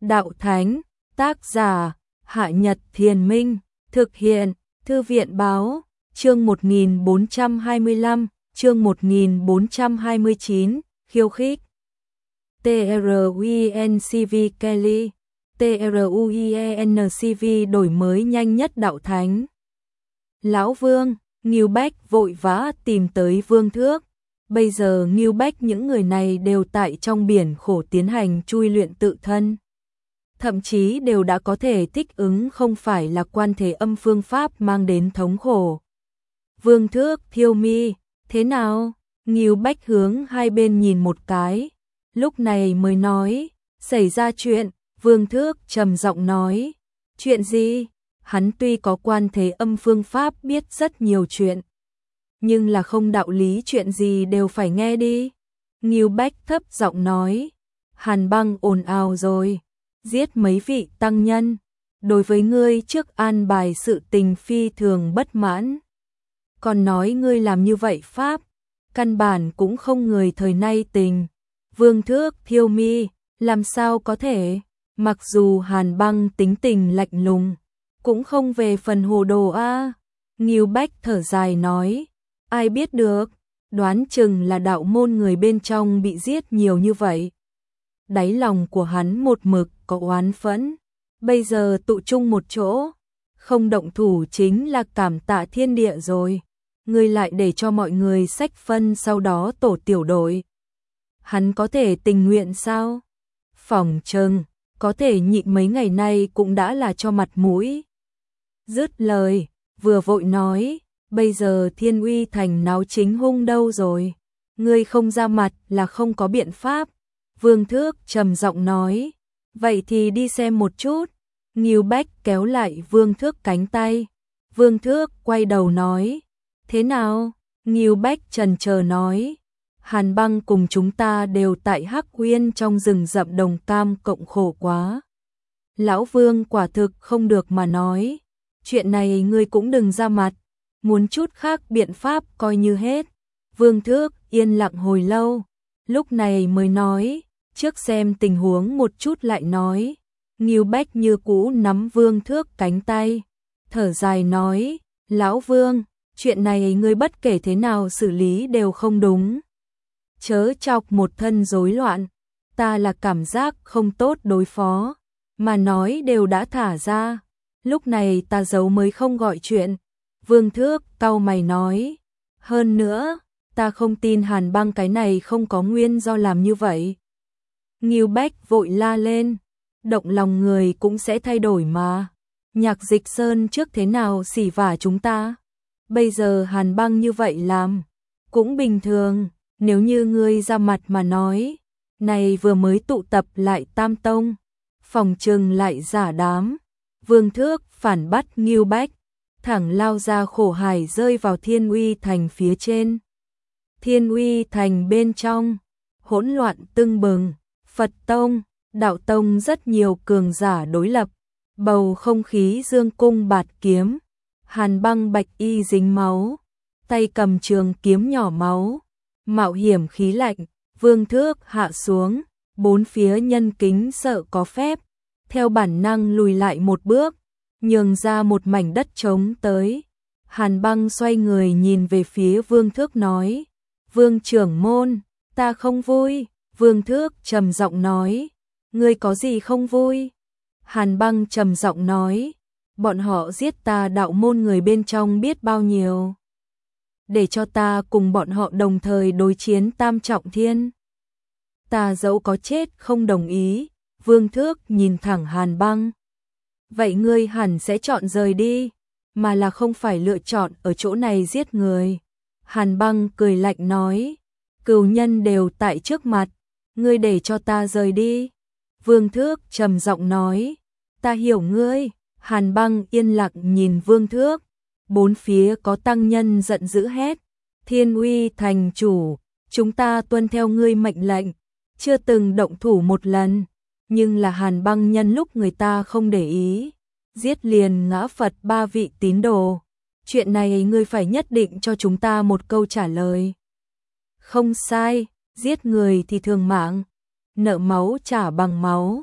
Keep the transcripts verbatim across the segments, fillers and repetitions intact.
Đạo Thánh, tác giả, Hạ Nhật Thiền Minh, thực hiện, Thư viện Báo, chương một nghìn bốn trăm hai mươi lăm, chương một nghìn bốn trăm hai mươi chín, khiêu khích. TRUINCV Kelly, TRUIENCV đổi mới nhanh nhất Đạo Thánh. Lão Vương, Ngưu Bách vội vã tìm tới Vương Thước. Bây giờ Ngưu Bách những người này đều tại trong biển khổ tiến hành chui luyện tự thân. Thậm chí đều đã có thể thích ứng không phải là quan thế âm phương pháp mang đến thống khổ. Vương Thước thiêu mi, thế nào? Ngưu Bách hướng hai bên nhìn một cái, lúc này mới nói, xảy ra chuyện. Vương Thước trầm giọng nói, chuyện gì? Hắn tuy có quan thế âm phương pháp biết rất nhiều chuyện, nhưng là không đạo lý chuyện gì đều phải nghe đi. Ngưu Bách thấp giọng nói, Hàn Băng ồn ào rồi, giết mấy vị tăng nhân, đối với ngươi trước an bài sự tình phi thường bất mãn. Còn nói ngươi làm như vậy pháp, căn bản cũng không người thời nay tình. Vương Thước thiêu mi, làm sao có thể? Mặc dù Hàn Băng tính tình lạnh lùng, cũng không về phần hồ đồ a. À. Ngưu Bách thở dài nói, ai biết được, đoán chừng là đạo môn người bên trong bị giết nhiều như vậy. Đáy lòng của hắn một mực có oán phẫn, bây giờ tụ chung một chỗ, không động thủ chính là cảm tạ thiên địa rồi. Ngươi lại để cho mọi người xách phân sau đó tổ tiểu đội. Hắn có thể tình nguyện sao? Phỏng chừng có thể nhịn mấy ngày nay cũng đã là cho mặt mũi. Dứt lời, vừa vội nói, bây giờ Thiên Uy Thành náo chính hung đâu rồi? Ngươi không ra mặt là không có biện pháp. Vương Thước trầm giọng nói, vậy thì đi xem một chút. Ngưu Bách kéo lại Vương Thước cánh tay. Vương Thước quay đầu nói, thế nào? Ngưu Bách chần chờ nói, Hàn Băng cùng chúng ta đều tại Hắc Uyên trong rừng rậm đồng cam cộng khổ quá. Lão Vương quả thực không được mà nói, chuyện này ngươi cũng đừng ra mặt, muốn chút khác biện pháp coi như hết. Vương Thước yên lặng hồi lâu, lúc này mới nói, trước xem tình huống một chút lại nói. Ngưu Bách như cũ nắm Vương Thước cánh tay, thở dài nói, Lão Vương, chuyện này ngươi bất kể thế nào xử lý đều không đúng. Chớ chọc một thân rối loạn, ta là cảm giác không tốt đối phó, mà nói đều đã thả ra, lúc này ta giấu mới không gọi chuyện. Vương Thước cau mày nói, hơn nữa, ta không tin Hàn Băng cái này không có nguyên do làm như vậy. Ngưu Bách vội la lên, động lòng người cũng sẽ thay đổi mà. Nhạc Dịch Sơn trước thế nào xỉ vả chúng ta, bây giờ Hàn Băng như vậy làm, cũng bình thường. Nếu như ngươi ra mặt mà nói, này vừa mới tụ tập lại Tam Tông, phòng trừng lại giả đám. Vương Thước phản bắt Ngưu Bách, thẳng lao ra khổ hải rơi vào Thiên Uy Thành phía trên. Thiên Uy Thành bên trong, hỗn loạn tưng bừng, Phật Tông, Đạo Tông rất nhiều cường giả đối lập, bầu không khí dương cung bạt kiếm. Hàn Băng bạch y dính máu, tay cầm trường kiếm nhỏ máu, mạo hiểm khí lạnh. Vương Thước hạ xuống, bốn phía nhân kính sợ có phép, theo bản năng lùi lại một bước, nhường ra một mảnh đất trống tới. Hàn Băng xoay người nhìn về phía Vương Thước nói, Vương trưởng môn, ta không vui. Vương Thước trầm giọng nói, ngươi có gì không vui? Hàn Băng trầm giọng nói, bọn họ giết ta đạo môn người bên trong biết bao nhiêu, để cho ta cùng bọn họ đồng thời đối chiến Tam Trọng Thiên. Ta dẫu có chết không đồng ý. Vương Thước nhìn thẳng Hàn Băng, vậy ngươi hẳn sẽ chọn rời đi, mà là không phải lựa chọn ở chỗ này giết người. Hàn Băng cười lạnh nói, cừu nhân đều tại trước mặt, ngươi để cho ta rời đi. Vương Thước trầm giọng nói, ta hiểu ngươi. Hàn Băng yên lặng nhìn Vương Thước, bốn phía có tăng nhân giận dữ hét, Thiên Uy Thành chủ, chúng ta tuân theo ngươi mệnh lệnh, chưa từng động thủ một lần, nhưng là Hàn Băng nhân lúc người ta không để ý, giết liền ngã Phật ba vị tín đồ. Chuyện này ngươi phải nhất định cho chúng ta một câu trả lời. Không sai, giết người thì thường mạng, nợ máu trả bằng máu.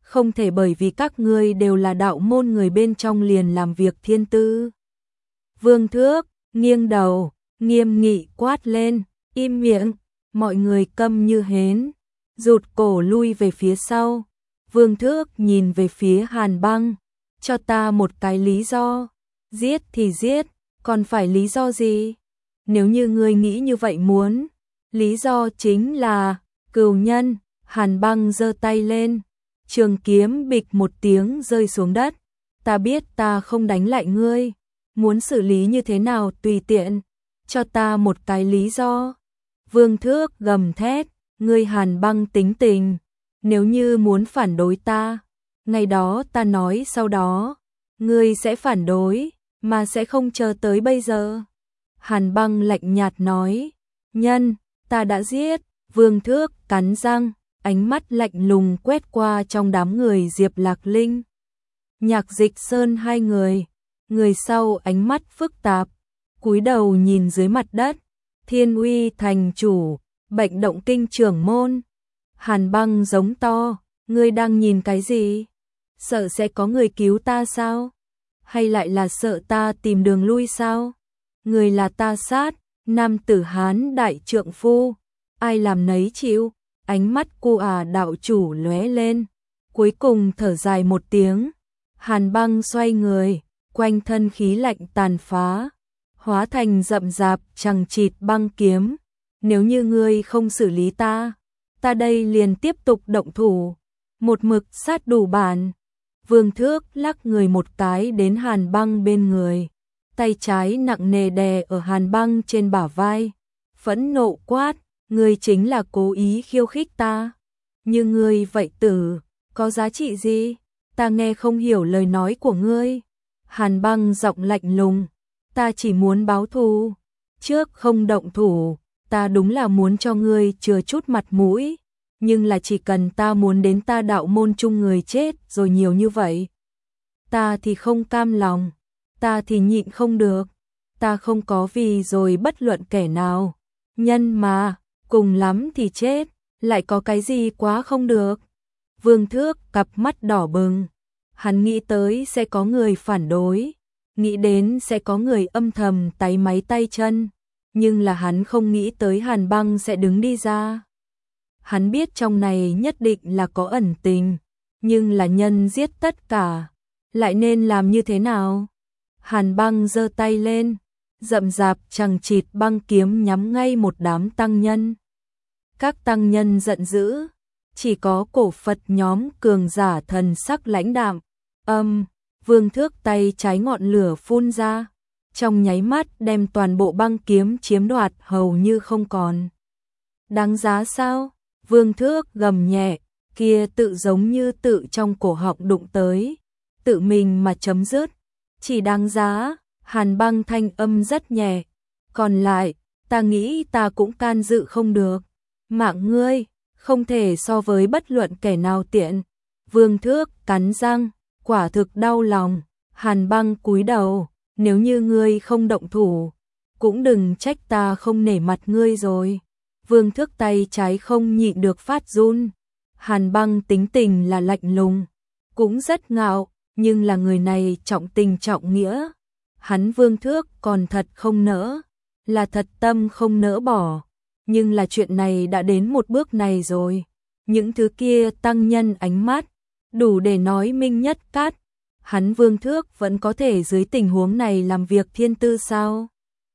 không thể bởi vì các ngươi đều là đạo môn người bên trong liền làm việc thiên tư. Vương Thước nghiêng đầu, nghiêm nghị quát lên, im miệng, mọi người câm như hến, rụt cổ lui về phía sau. Vương Thước nhìn về phía Hàn Băng, cho ta một cái lý do, giết thì giết, còn phải lý do gì? Nếu như ngươi nghĩ như vậy muốn, lý do chính là cừu nhân. Hàn Băng giơ tay lên, trường kiếm bịch một tiếng rơi xuống đất. Ta biết ta không đánh lại ngươi, muốn xử lý như thế nào tùy tiện, cho ta một cái lý do. Vương Thước gầm thét, ngươi Hàn Băng tính tình, nếu như muốn phản đối ta, ngày đó ta nói sau đó, ngươi sẽ phản đối, mà sẽ không chờ tới bây giờ. Hàn Băng lạnh nhạt nói, nhân, ta đã giết. Vương Thước cắn răng, ánh mắt lạnh lùng quét qua trong đám người Diệp Lạc Linh, Nhạc Dịch Sơn hai người, người sau ánh mắt phức tạp, cúi đầu nhìn dưới mặt đất. Thiên Uy thành chủ, Bệnh Động Kinh trưởng môn. Hàn Băng giống to, ngươi đang nhìn cái gì? Sợ sẽ có người cứu ta sao? Hay lại là sợ ta tìm đường lui sao? Người là ta sát, nam tử Hán đại trượng phu, ai làm nấy chịu. Ánh mắt cô à đạo chủ lóe lên, cuối cùng thở dài một tiếng. Hàn Băng xoay người, quanh thân khí lạnh tàn phá, hóa thành rậm rạp chằng chịt băng kiếm. Nếu như ngươi không xử lý ta, ta đây liền tiếp tục động thủ, một mực sát đủ bản. Vương Thước lắc người một cái đến Hàn Băng bên người, tay trái nặng nề đè ở Hàn Băng trên bả vai, phẫn nộ quát, ngươi chính là cố ý khiêu khích ta. Như ngươi vậy tử, có giá trị gì? Ta nghe không hiểu lời nói của ngươi. Hàn Băng giọng lạnh lùng, ta chỉ muốn báo thù, trước không động thủ, ta đúng là muốn cho ngươi chừa chút mặt mũi, nhưng là chỉ cần ta muốn đến ta đạo môn chung người chết rồi nhiều như vậy, ta thì không cam lòng, ta thì nhịn không được, ta không có vì rồi bất luận kẻ nào, nhân mà, cùng lắm thì chết, lại có cái gì quá không được. Vương Thước cặp mắt đỏ bừng, hắn nghĩ tới sẽ có người phản đối, nghĩ đến sẽ có người âm thầm táy máy tay chân, nhưng là hắn không nghĩ tới Hàn Băng sẽ đứng đi ra. Hắn biết trong này nhất định là có ẩn tình, nhưng là nhân giết tất cả, lại nên làm như thế nào? Hàn Băng giơ tay lên, rậm rạp chằng chịt băng kiếm nhắm ngay một đám tăng nhân. Các tăng nhân giận dữ, chỉ có cổ Phật nhóm cường giả thần sắc lãnh đạm. Âm, Vương Thước tay trái ngọn lửa phun ra, trong nháy mắt đem toàn bộ băng kiếm chiếm đoạt hầu như không còn. Đáng giá sao? Vương Thước gầm nhẹ, kia tự giống như tự trong cổ họng đụng tới, tự mình mà chấm dứt, chỉ đáng giá. Hàn Băng thanh âm rất nhẹ, còn lại, ta nghĩ ta cũng can dự không được, mạng ngươi, không thể so với bất luận kẻ nào tiện. Vương Thước cắn răng, quả thực đau lòng. Hàn Băng cúi đầu, nếu như ngươi không động thủ, cũng đừng trách ta không nể mặt ngươi rồi. Vương Thước tay trái không nhịn được phát run. Hàn Băng tính tình là lạnh lùng, cũng rất ngạo, nhưng là người này trọng tình trọng nghĩa. Hắn Vương Thước còn thật không nỡ, là thật tâm không nỡ bỏ, nhưng là chuyện này đã đến một bước này rồi. Những thứ kia tăng nhân ánh mắt, đủ để nói minh nhất cát. Hắn Vương Thước vẫn có thể dưới tình huống này làm việc thiên tư sao?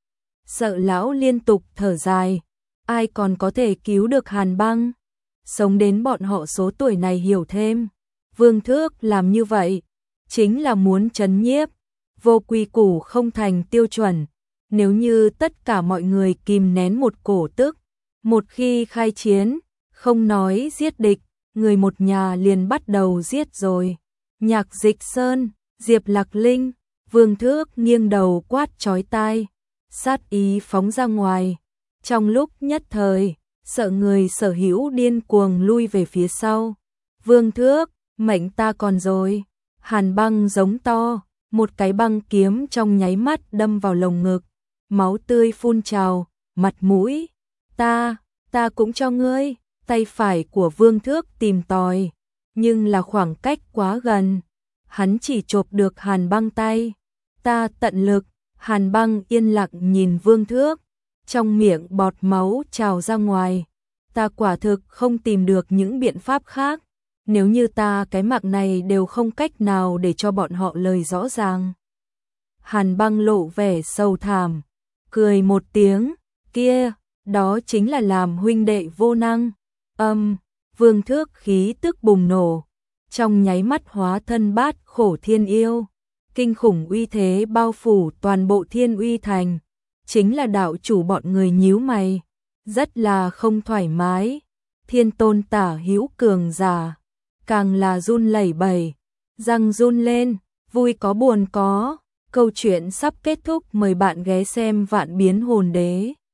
Sợ lão liên tục thở dài, ai còn có thể cứu được Hàn Băng? Sống đến bọn họ số tuổi này hiểu thêm, Vương Thước làm như vậy, chính là muốn trấn nhiếp, vô quy củ không thành tiêu chuẩn. Nếu như tất cả mọi người kìm nén một cổ tức, một khi khai chiến, không nói giết địch, người một nhà liền bắt đầu giết rồi. Nhạc Dịch Sơn, Diệp Lạc Linh, Vương Thước nghiêng đầu quát chói tai, sát ý phóng ra ngoài. Trong lúc nhất thời, sợ người sở hữu điên cuồng lui về phía sau. Vương Thước, mệnh ta còn rồi. Hàn Băng giống to, một cái băng kiếm trong nháy mắt đâm vào lồng ngực, máu tươi phun trào, mặt mũi. Ta, ta cũng cho ngươi. Tay phải của Vương Thước tìm tòi, nhưng là khoảng cách quá gần, hắn chỉ chộp được Hàn Băng tay. Ta tận lực, Hàn Băng yên lặng nhìn Vương Thước, trong miệng bọt máu trào ra ngoài. Ta quả thực không tìm được những biện pháp khác, nếu như ta cái mạng này đều không cách nào để cho bọn họ lời rõ ràng. Hàn Băng lộ vẻ sầu thảm, cười một tiếng, kia, đó chính là làm huynh đệ vô năng. Âm, Vương Thước khí tức bùng nổ, trong nháy mắt hóa thân bát khổ thiên yêu, kinh khủng uy thế bao phủ toàn bộ Thiên Uy thành, chính là đạo chủ bọn người nhíu mày, rất là không thoải mái. Thiên tôn tả hữu cường giả, càng là run lẩy bẩy, răng run lên, vui có buồn có. Câu chuyện sắp kết thúc, mời bạn ghé xem Vạn Biến Hồn Đế.